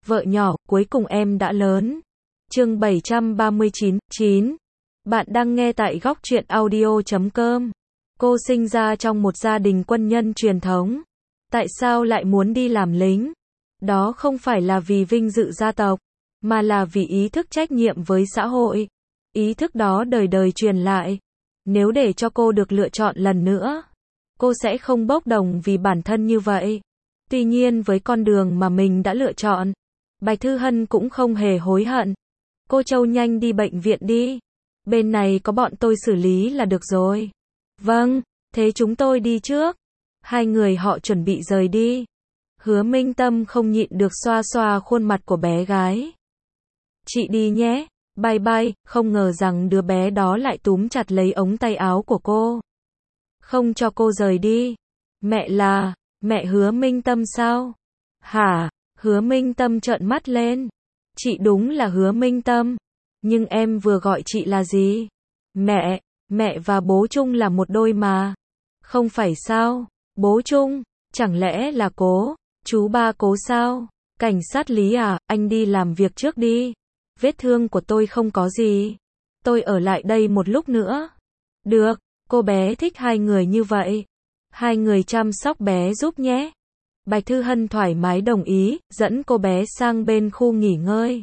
Vợ nhỏ, cuối cùng em đã lớn. Chương 739, 9. Bạn đang nghe tại góc truyện audio.com. Cô sinh ra trong một gia đình quân nhân truyền thống. Tại sao lại muốn đi làm lính? Đó không phải là vì vinh dự gia tộc, mà là vì ý thức trách nhiệm với xã hội. Ý thức đó đời đời truyền lại. Nếu để cho cô được lựa chọn lần nữa, cô sẽ không bốc đồng vì bản thân như vậy. Tuy nhiên với con đường mà mình đã lựa chọn, Bạch Thư Hân cũng không hề hối hận. Cô Châu nhanh đi bệnh viện đi. Bên này có bọn tôi xử lý là được rồi. Vâng, thế chúng tôi đi trước. Hai người họ chuẩn bị rời đi. Hứa Minh Tâm không nhịn được xoa xoa khuôn mặt của bé gái. Chị đi nhé, bye bye, không ngờ rằng đứa bé đó lại túm chặt lấy ống tay áo của cô. Không cho cô rời đi. Mẹ là, mẹ Hứa Minh Tâm sao? Hả? Hứa Minh Tâm trợn mắt lên. Chị đúng là Hứa Minh Tâm. Nhưng em vừa gọi chị là gì? Mẹ, mẹ và bố Trung là một đôi mà. Không phải sao? Bố Trung, chẳng lẽ là Cố, chú ba Cố sao? Cảnh sát Lý à, anh đi làm việc trước đi. Vết thương của tôi không có gì. Tôi ở lại đây một lúc nữa. Được, cô bé thích hai người như vậy. Hai người chăm sóc bé giúp nhé. Bạch Thư Hân thoải mái đồng ý, dẫn cô bé sang bên khu nghỉ ngơi.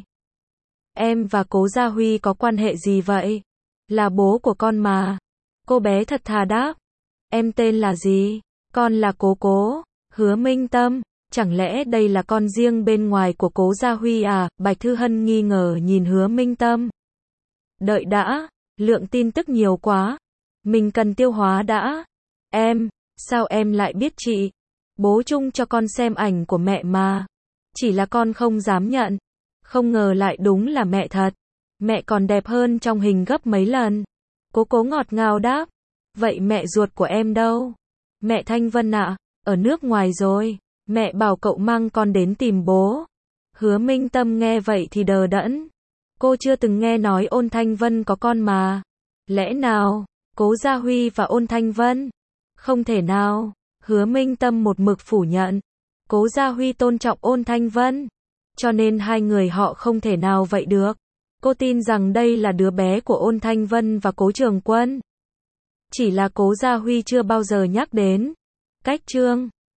Em và Cố Gia Huy có quan hệ gì vậy? Là bố của con mà. Cô bé thật thà đáp. Em tên là gì? Con là Cố. Hứa Minh Tâm. Chẳng lẽ đây là con riêng bên ngoài của Cố Gia Huy à? Bạch Thư Hân nghi ngờ nhìn Hứa Minh Tâm. Đợi đã, lượng tin tức nhiều quá. Mình cần tiêu hóa đã. Em, sao em lại biết chị? Bố Trung cho con xem ảnh của mẹ mà. Chỉ là con không dám nhận. Không ngờ lại đúng là mẹ thật. Mẹ còn đẹp hơn trong hình gấp mấy lần. Cố ngọt ngào đáp. Vậy mẹ ruột của em đâu? Mẹ Thanh Vân ạ, ở nước ngoài rồi. Mẹ bảo cậu mang con đến tìm bố. Hứa Minh Tâm nghe vậy thì đờ đẫn. Cô chưa từng nghe nói Ôn Thanh Vân có con mà. Lẽ nào, Cố Gia Huy và Ôn Thanh Vân? Không thể nào. Hứa Minh Tâm một mực phủ nhận. Cố Gia Huy tôn trọng Ôn Thanh Vân, cho nên hai người họ không thể nào vậy được. Cô tin rằng đây là đứa bé của Ôn Thanh Vân và Cố Trường Quân. Chỉ là Cố Gia Huy chưa bao giờ nhắc đến. Cách chương